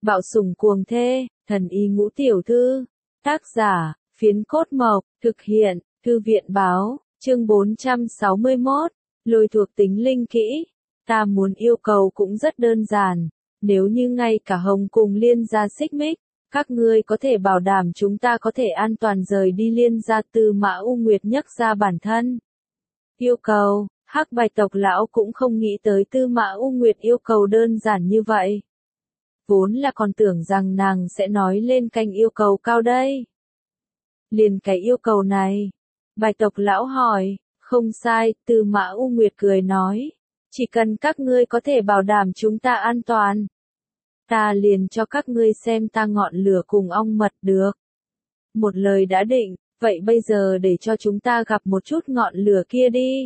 Bạo sủng cuồng thê, thần y ngũ tiểu thư. Tác giả, Phiến Cốt Mộc, thực hiện, Thư viện báo, chương 461, lôi thuộc tính linh kỹ. Ta muốn yêu cầu cũng rất đơn giản, nếu như ngay cả Hồng cùng Liên gia xích mích, các ngươi có thể bảo đảm chúng ta có thể an toàn rời đi Liên gia. Tư Mã U Nguyệt nhắc ra bản thân yêu cầu. Hắc Bạch tộc lão cũng không nghĩ tới Tư Mã U Nguyệt yêu cầu đơn giản như vậy. Vốn là còn tưởng rằng nàng sẽ nói lên canh yêu cầu cao đây. Liền cái yêu cầu này. Bạch tộc lão hỏi, không sai, Tư Mã U Nguyệt cười nói. Chỉ cần các ngươi có thể bảo đảm chúng ta an toàn. Ta liền cho các ngươi xem ta ngọn lửa cùng ong mật được. Một lời đã định, vậy bây giờ để cho chúng ta gặp một chút ngọn lửa kia đi.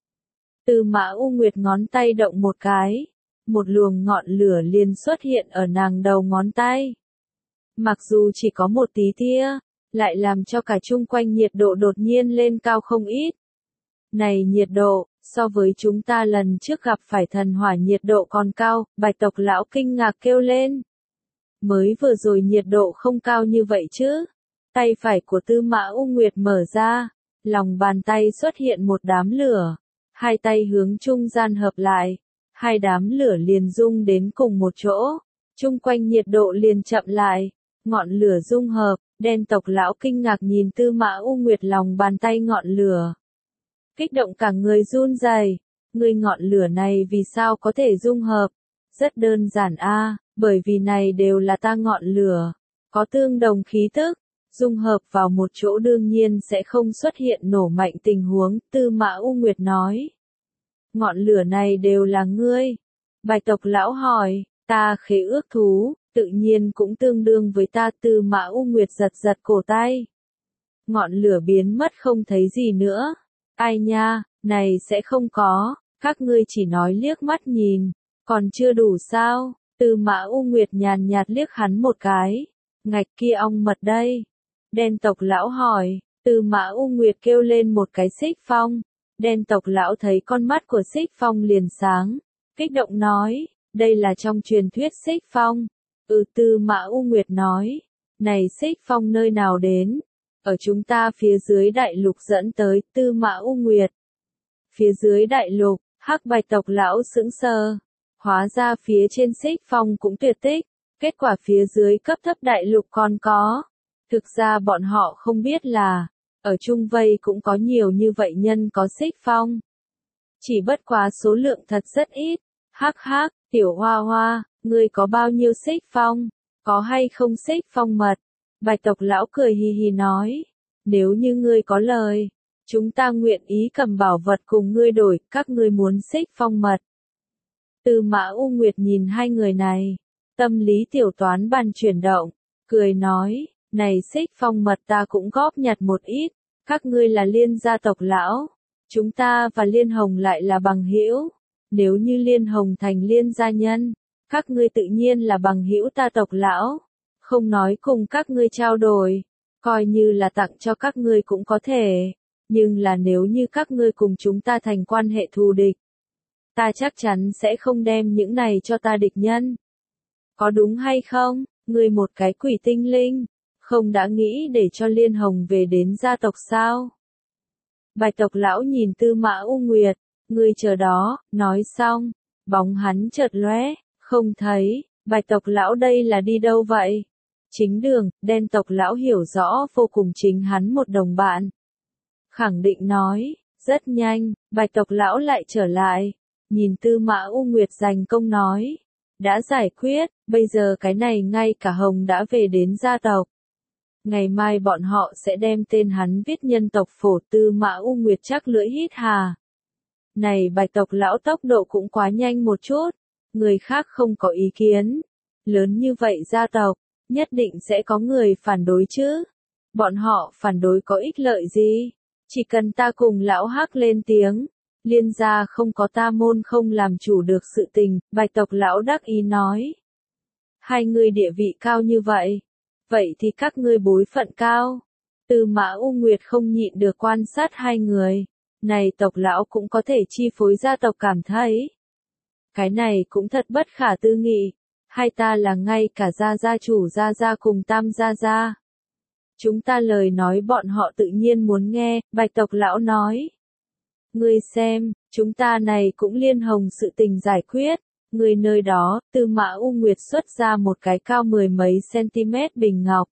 Tư Mã U Nguyệt ngón tay động một cái. Một luồng ngọn lửa liền xuất hiện ở nàng đầu ngón tay. Mặc dù chỉ có một tí tia, lại làm cho cả chung quanh nhiệt độ đột nhiên lên cao không ít. Này nhiệt độ, so với chúng ta lần trước gặp phải thần hỏa nhiệt độ còn cao, Bạch tộc lão kinh ngạc kêu lên. Mới vừa rồi nhiệt độ không cao như vậy chứ. Tay phải của Tư Mã U Nguyệt mở ra, lòng bàn tay xuất hiện một đám lửa. Hai tay hướng trung gian hợp lại. Hai đám lửa liền dung đến cùng một chỗ, chung quanh nhiệt độ liền chậm lại, ngọn lửa dung hợp, đen tộc lão kinh ngạc nhìn Tư Mã U Nguyệt lòng bàn tay ngọn lửa. Kích động cả người run rẩy, người ngọn lửa này vì sao có thể dung hợp? Rất đơn giản a, bởi vì này đều là ta ngọn lửa, có tương đồng khí tức, dung hợp vào một chỗ đương nhiên sẽ không xuất hiện nổ mạnh tình huống, Tư Mã U Nguyệt nói. Ngọn lửa này đều là ngươi. Bạch tộc lão hỏi, ta khế ước thú, tự nhiên cũng tương đương với ta. Tư Mã U Nguyệt giật giật cổ tay. Ngọn lửa biến mất không thấy gì nữa. Ai nha, này sẽ không có, các ngươi chỉ nói liếc mắt nhìn, còn chưa đủ sao? Tư Mã U Nguyệt nhàn nhạt liếc hắn một cái. Ngạch kia ong mật đây. Đen tộc lão hỏi, Tư Mã U Nguyệt kêu lên một cái xích phong. Đen tộc lão thấy con mắt của xích phong liền sáng, kích động nói, đây là trong truyền thuyết xích phong. Tư Mã U Nguyệt nói, này xích phong nơi nào đến? Ở chúng ta phía dưới đại lục dẫn tới. Tư Mã U Nguyệt. Phía dưới đại lục, Hắc Bạch tộc lão sững sờ. Hóa ra phía trên xích phong cũng tuyệt tích, kết quả phía dưới cấp thấp đại lục còn có. Thực ra bọn họ không biết là, ở Trung Vây cũng có nhiều như vậy nhân có xích phong. Chỉ bất quá số lượng thật rất ít. Hắc hắc, tiểu hoa hoa, ngươi có bao nhiêu xích phong? Có hay không xích phong mật? Bạch tộc lão cười hì hì nói. Nếu như ngươi có lời, chúng ta nguyện ý cầm bảo vật cùng ngươi đổi, các ngươi muốn xích phong mật. Tư Mã U Nguyệt nhìn hai người này, tâm lý tiểu toán bàn chuyển động, cười nói. Này xích phong mật ta cũng góp nhặt một ít, các ngươi là Liên gia tộc lão, chúng ta và Liên Hồng lại là bằng hữu, nếu như Liên Hồng thành Liên gia nhân, các ngươi tự nhiên là bằng hữu ta tộc lão, không nói cùng các ngươi trao đổi, coi như là tặng cho các ngươi cũng có thể, nhưng là nếu như các ngươi cùng chúng ta thành quan hệ thù địch, ta chắc chắn sẽ không đem những này cho ta địch nhân. Có đúng hay không, ngươi một cái quỷ tinh linh? Không đã nghĩ để cho Liên Hồng về đến gia tộc sao? Bạch tộc lão nhìn Tư Mã U Nguyệt, ngươi chờ đó, nói xong, bóng hắn chợt lóe, không thấy, Bạch tộc lão đây là đi đâu vậy? Chính đường, đen tộc lão hiểu rõ vô cùng chính hắn một đồng bạn. Khẳng định nói, rất nhanh, Bạch tộc lão lại trở lại, nhìn Tư Mã U Nguyệt giành công nói, đã giải quyết, bây giờ cái này ngay cả Hồng đã về đến gia tộc. Ngày mai bọn họ sẽ đem tên hắn viết nhân tộc phổ. Tư Mã U Nguyệt chắc lưỡi hít hà. Này Bạch tộc lão tốc độ cũng quá nhanh một chút, người khác không có ý kiến. Lớn như vậy gia tộc, nhất định sẽ có người phản đối chứ. Bọn họ phản đối có ích lợi gì? Chỉ cần ta cùng lão Hắc lên tiếng, Liên gia không có ta môn không làm chủ được sự tình. Bạch tộc lão đắc ý nói. Hai người địa vị cao như vậy. Vậy thì các ngươi bối phận cao. Tư Mã U Nguyệt không nhịn được quan sát hai người. Này tộc lão cũng có thể chi phối gia tộc cảm thấy. Cái này cũng thật bất khả tư nghị. Hai ta là ngay cả gia gia chủ gia gia cùng tam gia gia. Chúng ta lời nói bọn họ tự nhiên muốn nghe, Bạch tộc lão nói. Ngươi xem, chúng ta này cũng liên hồng sự tình giải quyết. Người nơi đó, Tư Mã U Nguyệt xuất ra một cái cao 10 mấy cm bình ngọc.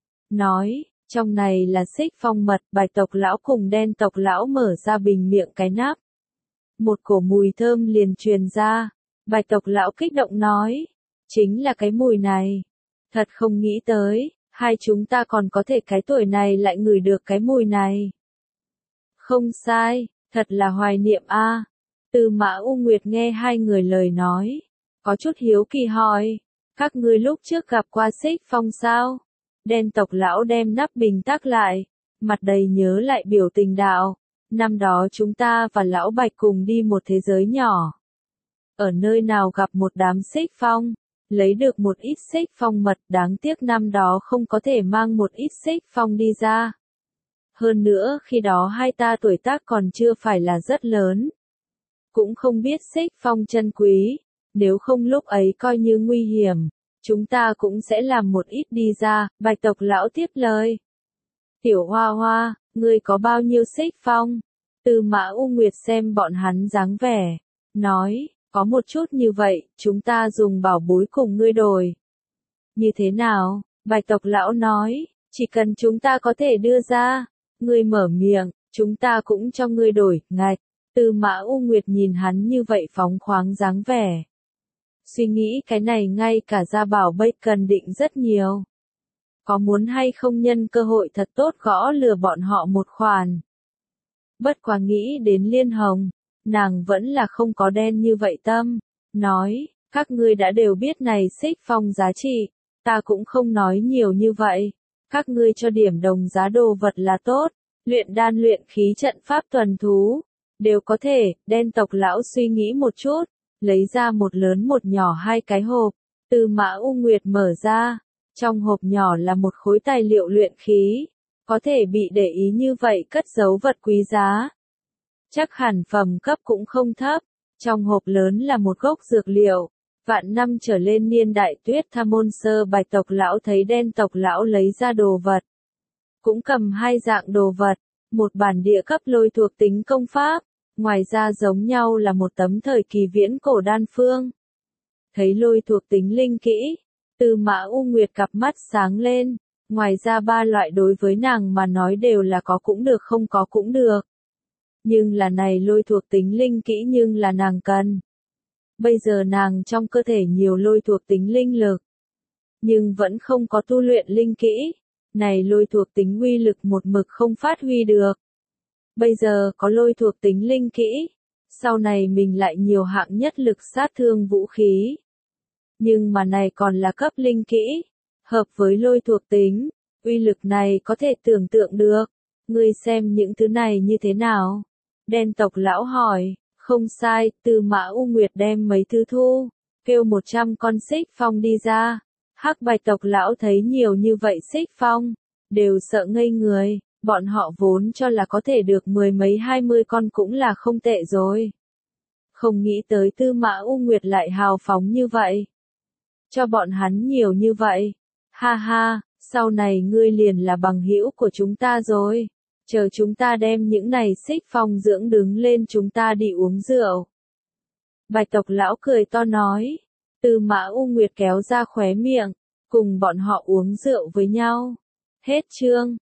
Nói, trong này là xích phong mật, Bạch tộc lão cùng Đen tộc lão mở ra bình miệng cái nắp. Một cổ mùi thơm liền truyền ra. Bạch tộc lão kích động nói, chính là cái mùi này. Thật không nghĩ tới, hai chúng ta còn có thể cái tuổi này lại ngửi được cái mùi này. Không sai, thật là hoài niệm a. Tư Mã U Nguyệt nghe hai người lời nói, có chút hiếu kỳ hỏi, các ngươi lúc trước gặp qua xích phong sao? Đen tộc lão đem nắp bình tắc lại, mặt đầy nhớ lại biểu tình đạo, năm đó chúng ta và lão Bạch cùng đi một thế giới nhỏ. Ở nơi nào gặp một đám xích phong, lấy được một ít xích phong mật, đáng tiếc năm đó không có thể mang một ít xích phong đi ra. Hơn nữa khi đó hai ta tuổi tác còn chưa phải là rất lớn. Cũng không biết xích phong chân quý, nếu không lúc ấy coi như nguy hiểm, chúng ta cũng sẽ làm một ít đi ra, Bạch tộc lão tiếp lời. Tiểu Hoa Hoa, ngươi có bao nhiêu xích phong? Tư Mã U Nguyệt xem bọn hắn dáng vẻ, nói, có một chút như vậy, chúng ta dùng bảo bối cùng ngươi đổi. Như thế nào? Bạch tộc lão nói, chỉ cần chúng ta có thể đưa ra, ngươi mở miệng, chúng ta cũng cho ngươi đổi, ngạch. Tư Mã U Nguyệt nhìn hắn như vậy phóng khoáng dáng vẻ. Suy nghĩ cái này ngay cả Gia Bảo Bách cần định rất nhiều. Có muốn hay không nhân cơ hội thật tốt gõ lừa bọn họ một khoản. Bất quá nghĩ đến Liên Hồng, nàng vẫn là không có đen như vậy tâm. Nói, các ngươi đã đều biết này xích phong giá trị, ta cũng không nói nhiều như vậy. Các ngươi cho điểm đồng giá đồ vật là tốt, luyện đan luyện khí trận pháp tuần thú. Đều có thể, Đen tộc lão suy nghĩ một chút, lấy ra một lớn một nhỏ hai cái hộp, Tư Mã U Nguyệt mở ra, trong hộp nhỏ là một khối tài liệu luyện khí, có thể bị để ý như vậy cất giấu vật quý giá. Chắc hẳn phẩm cấp cũng không thấp, trong hộp lớn là một gốc dược liệu, vạn năm trở lên niên đại Tuyết Tha Môn Sơ. Bạch tộc lão thấy Đen tộc lão lấy ra đồ vật, cũng cầm hai dạng đồ vật, một bản địa cấp lôi thuộc tính công pháp. Ngoài ra giống nhau là một tấm thời kỳ viễn cổ đan phương. Thấy lôi thuộc tính linh kỹ, Tư Mã U Nguyệt cặp mắt sáng lên, ngoài ra ba loại đối với nàng mà nói đều là có cũng được không có cũng được. Nhưng là này lôi thuộc tính linh kỹ nhưng là nàng cần. Bây giờ nàng trong cơ thể nhiều lôi thuộc tính linh lực, nhưng vẫn không có tu luyện linh kỹ, này lôi thuộc tính uy lực một mực không phát huy được. Bây giờ có lôi thuộc tính linh kỹ, sau này mình lại nhiều hạng nhất lực sát thương vũ khí. Nhưng mà này còn là cấp linh kỹ, hợp với lôi thuộc tính, uy lực này có thể tưởng tượng được. Ngươi xem những thứ này như thế nào? Đen tộc lão hỏi, không sai, Tư Mã U Nguyệt đem mấy thứ thu, kêu 100 con xích phong đi ra. Hắc Bạch tộc lão thấy nhiều như vậy xích phong, đều sợ ngây người. Bọn họ vốn cho là có thể được 10 mấy 20 con cũng là không tệ rồi. Không nghĩ tới Tư Mã U Nguyệt lại hào phóng như vậy. Cho bọn hắn nhiều như vậy. Ha ha, sau này ngươi liền là bằng hữu của chúng ta rồi. Chờ chúng ta đem những này xích phong dưỡng đứng lên chúng ta đi uống rượu. Bạch tộc lão cười to nói. Tư Mã U Nguyệt kéo ra khóe miệng, cùng bọn họ uống rượu với nhau. Hết chương.